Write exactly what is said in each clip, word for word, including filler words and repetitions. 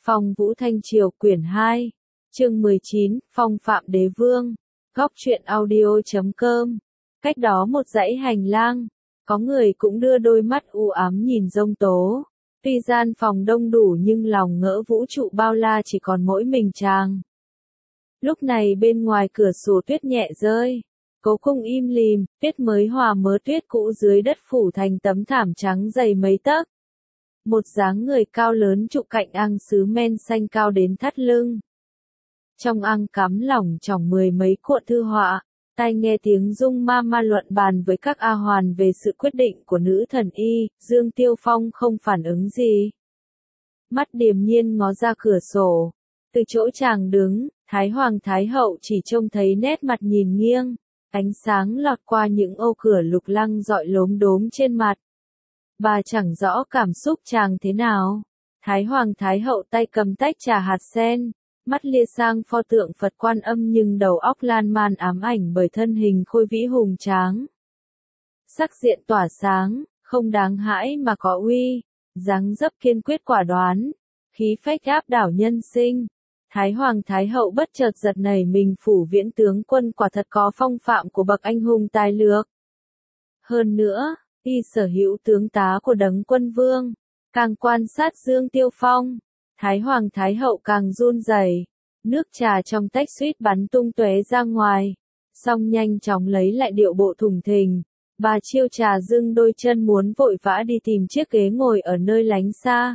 Phong Vũ Thanh Triều quyển hai, chương mười chín, Phong Phạm Đế Vương, góc truyện audio chấm com. Cách đó một dãy hành lang, có người cũng đưa đôi mắt u ám nhìn Dông Tố. Tuy gian phòng đông đủ nhưng lòng ngỡ vũ trụ bao la chỉ còn mỗi mình chàng. Lúc này bên ngoài cửa sổ tuyết nhẹ rơi, cố cung im lìm, tuyết mới hòa mớ tuyết cũ dưới đất phủ thành tấm thảm trắng dày mấy tấc. Một dáng người cao lớn trụ cạnh ăng sứ men xanh cao đến thắt lưng. Trong ăng cắm lỏng trỏng mười mấy cuộn thư họa, tai nghe tiếng Dung Ma Ma luận bàn với các A Hoàn về sự quyết định của nữ thần y, Dương Tiêu Phong không phản ứng gì. Mắt điềm nhiên ngó ra cửa sổ, từ chỗ chàng đứng, Thái Hoàng Thái Hậu chỉ trông thấy nét mặt nhìn nghiêng, ánh sáng lọt qua những ô cửa lục lăng dọi lốm đốm trên mặt. Bà chẳng rõ cảm xúc chàng thế nào. Thái Hoàng Thái Hậu tay cầm tách trà hạt sen, mắt lia sang pho tượng Phật Quan Âm nhưng đầu óc lan man ám ảnh bởi thân hình khôi vĩ hùng tráng. Sắc diện tỏa sáng, không đáng hãi mà có uy, dáng dấp kiên quyết quả đoán, khí phách áp đảo nhân sinh. Thái Hoàng Thái Hậu bất chợt giật nảy mình, Phủ Viễn tướng quân quả thật có phong phạm của bậc anh hùng tài lược. Hơn nữa, y sở hữu tướng tá của Đấng Quân Vương, càng quan sát Dương Tiêu Phong, Thái Hoàng Thái Hậu càng run rẩy, nước trà trong tách suýt bắn tung tóe ra ngoài, xong nhanh chóng lấy lại điệu bộ thủng thình, bà chiêu trà dưng đôi chân muốn vội vã đi tìm chiếc ghế ngồi ở nơi lánh xa.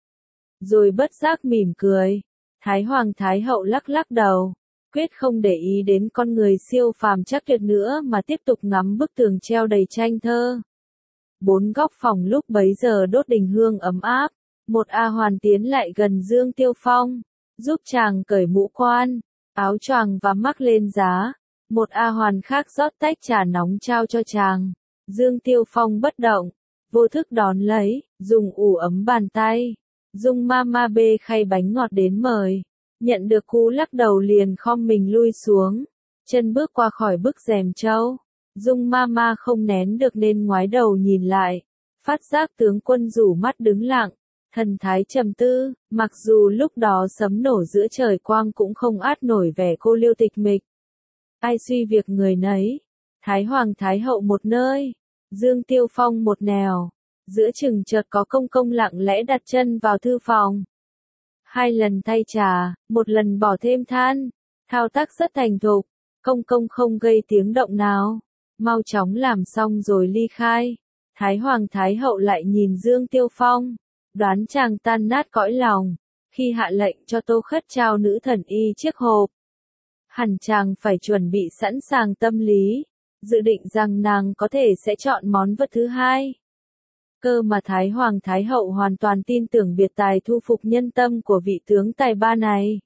Rồi bất giác mỉm cười, Thái Hoàng Thái Hậu lắc lắc đầu, quyết không để ý đến con người siêu phàm chắc tuyệt nữa mà tiếp tục ngắm bức tường treo đầy tranh thơ. Bốn góc phòng lúc bấy giờ đốt đình hương ấm áp, một A Hoàn tiến lại gần Dương Tiêu Phong, giúp chàng cởi mũ quan, áo choàng và mắc lên giá. Một A Hoàn khác rót tách trà nóng trao cho chàng. Dương Tiêu Phong bất động, vô thức đón lấy, dùng ủ ấm bàn tay. Dung Ma Ma bê khay bánh ngọt đến mời, nhận được cú lắc đầu liền khom mình lui xuống, chân bước qua khỏi bức rèm trâu. Dung Ma Ma không nén được nên ngoái đầu nhìn lại, phát giác tướng quân rủ mắt đứng lặng, thần thái trầm tư, mặc dù lúc đó sấm nổ giữa trời quang cũng không át nổi vẻ cô liêu tịch mịch. Ai suy việc người nấy, Thái Hoàng Thái Hậu một nơi, Dương Tiêu Phong một nẻo, giữa chừng chợt có công công lặng lẽ đặt chân vào thư phòng. Hai lần thay trà, một lần bỏ thêm than, thao tác rất thành thục, công công không gây tiếng động nào. Mau chóng làm xong rồi ly khai. Thái Hoàng Thái Hậu lại nhìn Dương Tiêu Phong, đoán chàng tan nát cõi lòng, khi hạ lệnh cho Tô Khất trao nữ thần y chiếc hộp. Hẳn chàng phải chuẩn bị sẵn sàng tâm lý, dự định rằng nàng có thể sẽ chọn món vật thứ hai. Cơ mà Thái Hoàng Thái Hậu hoàn toàn tin tưởng biệt tài thu phục nhân tâm của vị tướng tài ba này.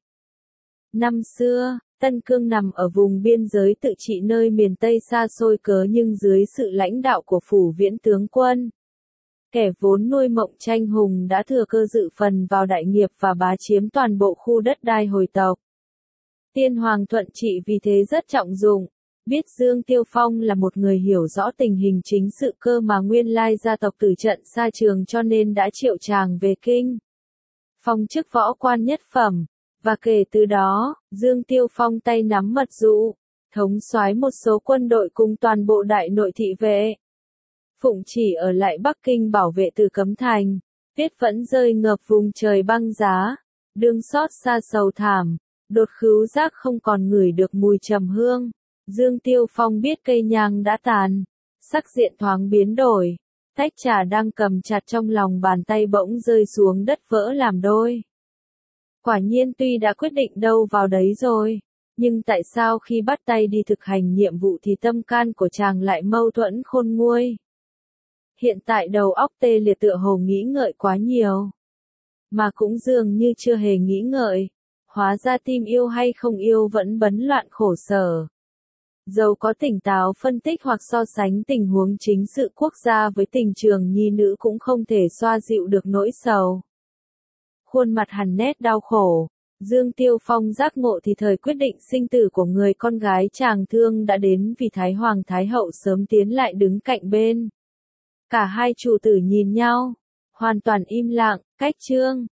Năm xưa, Tân Cương nằm ở vùng biên giới tự trị nơi miền Tây xa xôi cớ nhưng dưới sự lãnh đạo của Phủ Viễn tướng quân. Kẻ vốn nuôi mộng tranh hùng đã thừa cơ dự phần vào đại nghiệp và bá chiếm toàn bộ khu đất đai hồi tộc. Tiên Hoàng thuận trị vì thế rất trọng dụng, biết Dương Tiêu Phong là một người hiểu rõ tình hình chính sự cơ mà nguyên lai gia tộc tử trận xa trường cho nên đã triệu chàng về kinh. Phong chức võ quan nhất phẩm. Và kể từ đó, Dương Tiêu Phong tay nắm mật dụ, thống soái một số quân đội cùng toàn bộ đại nội thị vệ. Phụng chỉ ở lại Bắc Kinh bảo vệ Từ Cấm Thành, tuyết vẫn rơi ngập vùng trời băng giá, đương xót xa sầu thảm, đột khứu giác không còn ngửi được mùi trầm hương. Dương Tiêu Phong biết cây nhang đã tàn, sắc diện thoáng biến đổi, tách trà đang cầm chặt trong lòng bàn tay bỗng rơi xuống đất vỡ làm đôi. Quả nhiên tuy đã quyết định đâu vào đấy rồi, nhưng tại sao khi bắt tay đi thực hành nhiệm vụ thì tâm can của chàng lại mâu thuẫn khôn nguôi. Hiện tại đầu óc tê liệt tựa hồ nghĩ ngợi quá nhiều. Mà cũng dường như chưa hề nghĩ ngợi, hóa ra tim yêu hay không yêu vẫn bấn loạn khổ sở. Dầu có tỉnh táo phân tích hoặc so sánh tình huống chính sự quốc gia với tình trường nhi nữ cũng không thể xoa dịu được nỗi sầu. Khuôn mặt hằn nét đau khổ, Dương Tiêu Phong giác ngộ thì thời quyết định sinh tử của người con gái chàng thương đã đến vì Thái Hoàng Thái Hậu sớm tiến lại đứng cạnh bên. Cả hai chủ tử nhìn nhau, hoàn toàn im lặng, cách chương.